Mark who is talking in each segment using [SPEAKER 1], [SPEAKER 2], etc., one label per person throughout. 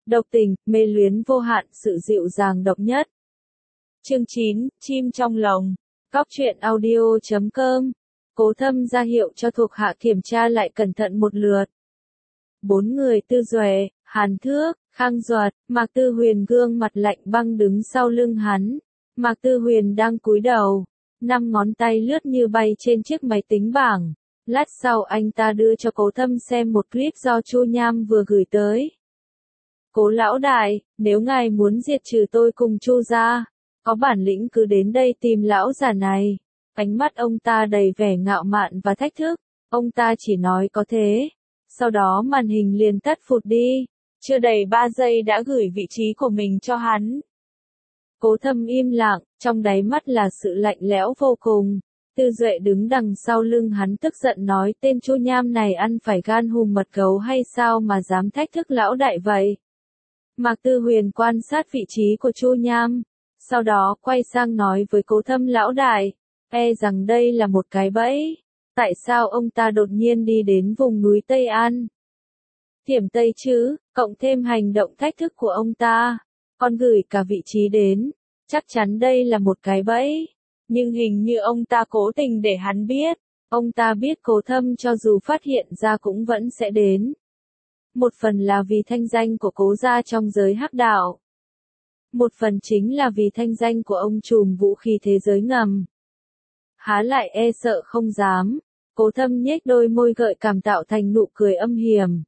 [SPEAKER 1] độc tình, mê luyến vô hạn, sự dịu dàng độc nhất. Chương 9, chim trong lồng. Cóc truyện audio.com. Cố Thâm ra hiệu cho thuộc hạ kiểm tra lại cẩn thận một lượt. 4 người Tư Duệ, Hàn Thước, Khang Duật, Mạc Tư Huyền gương mặt lạnh băng đứng sau lưng hắn. Mạc Tư Huyền đang cúi đầu, 5 ngón tay lướt như bay trên chiếc máy tính bảng. Lát sau anh ta đưa cho Cố Thâm xem một clip do Chu Nham vừa gửi tới. Cố lão đại, nếu ngài muốn diệt trừ tôi cùng Chu gia, có bản lĩnh cứ đến đây tìm lão già này. Ánh mắt ông ta đầy vẻ ngạo mạn và thách thức, ông ta chỉ nói có thế. Sau đó màn hình liền tắt phụt đi, chưa đầy 3 giây đã gửi vị trí của mình cho hắn. Cố Thâm im lặng, trong đáy mắt là sự lạnh lẽo vô cùng. Tư Duệ đứng đằng sau lưng hắn tức giận nói tên Chu Nham này ăn phải gan hùm mật gấu hay sao mà dám thách thức lão đại vậy. Mạc Tư Huyền quan sát vị trí của Chu Nham, sau đó quay sang nói với Cố Thâm lão đại, e rằng đây là một cái bẫy. Tại sao ông ta đột nhiên đi đến vùng núi Tây An? Thiểm Tây chứ, cộng thêm hành động thách thức của ông ta, còn gửi cả vị trí đến, chắc chắn đây là một cái bẫy. Nhưng hình như ông ta cố tình để hắn biết, ông ta biết Cố Thâm cho dù phát hiện ra cũng vẫn sẽ đến. Một phần là vì thanh danh của Cố gia trong giới hắc đạo. Một phần chính là vì thanh danh của ông trùm vũ khí thế giới ngầm. Há lại e sợ không dám. Cố Thâm nhếch đôi môi gợi cảm tạo thành nụ cười âm hiểm.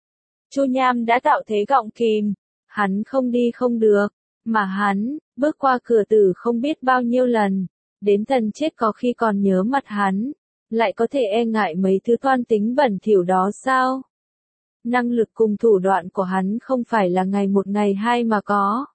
[SPEAKER 1] Chu Nham đã tạo thế gọng kìm, hắn không đi không được, mà hắn bước qua cửa tử không biết bao nhiêu lần, đến thần chết có khi còn nhớ mặt hắn, lại có thể e ngại mấy thứ toan tính bẩn thỉu đó sao? Năng lực cùng thủ đoạn của hắn không phải là ngày một ngày hai mà có.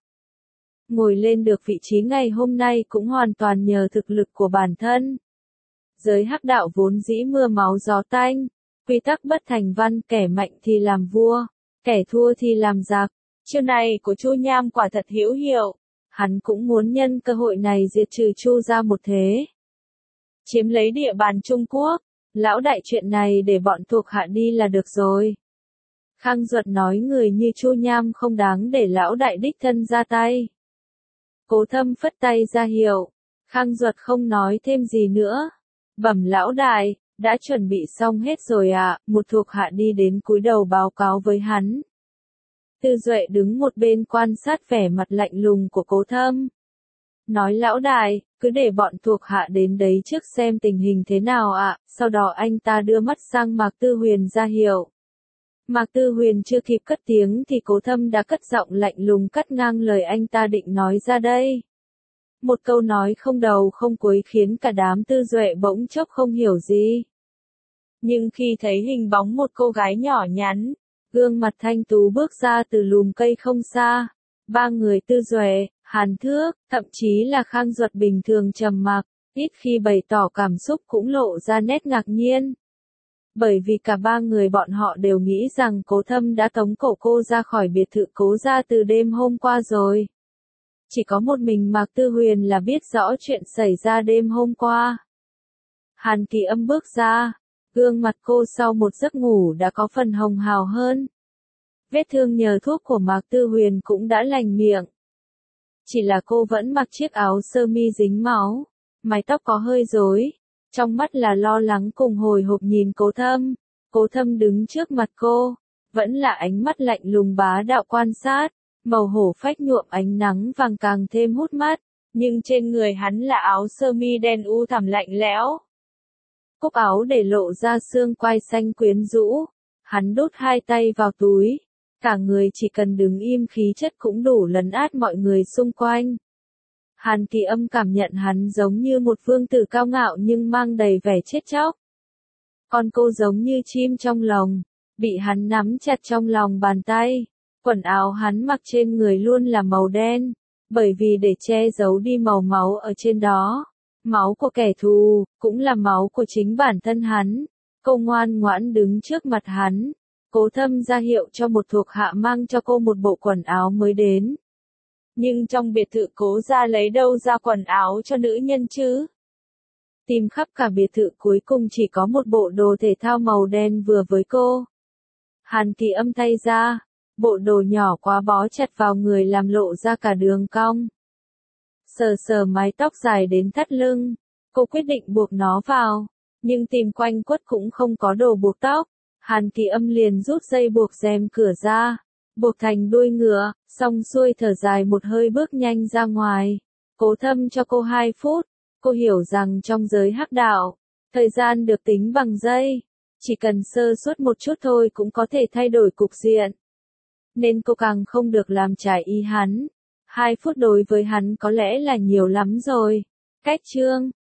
[SPEAKER 1] Ngồi lên được vị trí ngày hôm nay cũng hoàn toàn nhờ thực lực của bản thân. Giới hắc đạo vốn dĩ mưa máu gió tanh, quy tắc bất thành văn, kẻ mạnh thì làm vua, kẻ thua thì làm giặc. Chiêu này của Chu Nham quả thật hữu hiệu, hắn cũng muốn nhân cơ hội này diệt trừ Chu gia một thế. Chiếm lấy địa bàn Trung Quốc, lão đại chuyện này để bọn thuộc hạ đi là được rồi. Khang Duật nói người như Chu Nham không đáng để lão đại đích thân ra tay. Cố Thâm phất tay ra hiệu, Khang Duật không nói thêm gì nữa. Bẩm lão đại, đã chuẩn bị xong hết rồi ạ, một thuộc hạ đi đến cúi đầu báo cáo với hắn. Tư Duệ đứng một bên quan sát vẻ mặt lạnh lùng của Cố Thâm. Nói lão đại, cứ để bọn thuộc hạ đến đấy trước xem tình hình thế nào ạ, sau đó anh ta đưa mắt sang Mạc Tư Huyền ra hiệu. Mạc Tư Huyền chưa kịp cất tiếng thì Cố Thâm đã cất giọng lạnh lùng cắt ngang lời anh ta định nói ra đây. Một câu nói không đầu không cuối khiến cả đám Tư Duệ bỗng chốc không hiểu gì. Nhưng khi thấy hình bóng một cô gái nhỏ nhắn, gương mặt thanh tú bước ra từ lùm cây không xa, 3 người Tư Duệ, Hàn Thước, thậm chí là Khang Duật bình thường trầm mặc, ít khi bày tỏ cảm xúc cũng lộ ra nét ngạc nhiên. Bởi vì cả 3 người bọn họ đều nghĩ rằng Cố Thâm đã tống cổ cô ra khỏi biệt thự Cố gia từ đêm hôm qua rồi. Chỉ có một mình Mạc Tư Huyền là biết rõ chuyện xảy ra đêm hôm qua. Hàn Kỳ Âm bước ra, gương mặt cô sau một giấc ngủ đã có phần hồng hào hơn. Vết thương nhờ thuốc của Mạc Tư Huyền cũng đã lành miệng. Chỉ là cô vẫn mặc chiếc áo sơ mi dính máu, mái tóc có hơi rối, trong mắt là lo lắng cùng hồi hộp nhìn Cố Thâm. Cố Thâm đứng trước mặt cô, vẫn là ánh mắt lạnh lùng bá đạo quan sát. Màu hổ phách nhuộm ánh nắng vàng càng thêm hút mắt, nhưng trên người hắn là áo sơ mi đen u thẳm lạnh lẽo. Cúc áo để lộ ra xương quai xanh quyến rũ, hắn đút 2 tay vào túi, cả người chỉ cần đứng im khí chất cũng đủ lấn át mọi người xung quanh. Hàn Kỳ Âm cảm nhận hắn giống như một vương tử cao ngạo nhưng mang đầy vẻ chết chóc. Còn cô giống như chim trong lồng, bị hắn nắm chặt trong lòng bàn tay. Quần áo hắn mặc trên người luôn là màu đen, bởi vì để che giấu đi màu máu ở trên đó. Máu của kẻ thù, cũng là máu của chính bản thân hắn. Cô ngoan ngoãn đứng trước mặt hắn. Cố Thâm ra hiệu cho một thuộc hạ mang cho cô một bộ quần áo mới đến. Nhưng trong biệt thự Cố gia lấy đâu ra quần áo cho nữ nhân chứ? Tìm khắp cả biệt thự cuối cùng chỉ có một bộ đồ thể thao màu đen vừa với cô. Hàn Kỳ Âm thay ra. bộ đồ nhỏ quá bó chặt vào người làm lộ ra cả đường cong. Sờ sờ mái tóc dài đến thắt lưng, cô quyết định buộc nó vào, nhưng tìm quanh quất cũng không có đồ buộc tóc. Hàn Kỳ Âm liền rút dây buộc rèm cửa ra, buộc thành đuôi ngựa, xong xuôi thở dài một hơi bước nhanh ra ngoài. Cố Thâm cho cô 2 phút, cô hiểu rằng trong giới hắc đạo, thời gian được tính bằng giây, chỉ cần sơ suất một chút thôi cũng có thể thay đổi cục diện. Nên cô càng không được làm trái ý hắn. 2 phút đối với hắn có lẽ là nhiều lắm rồi. Cách chương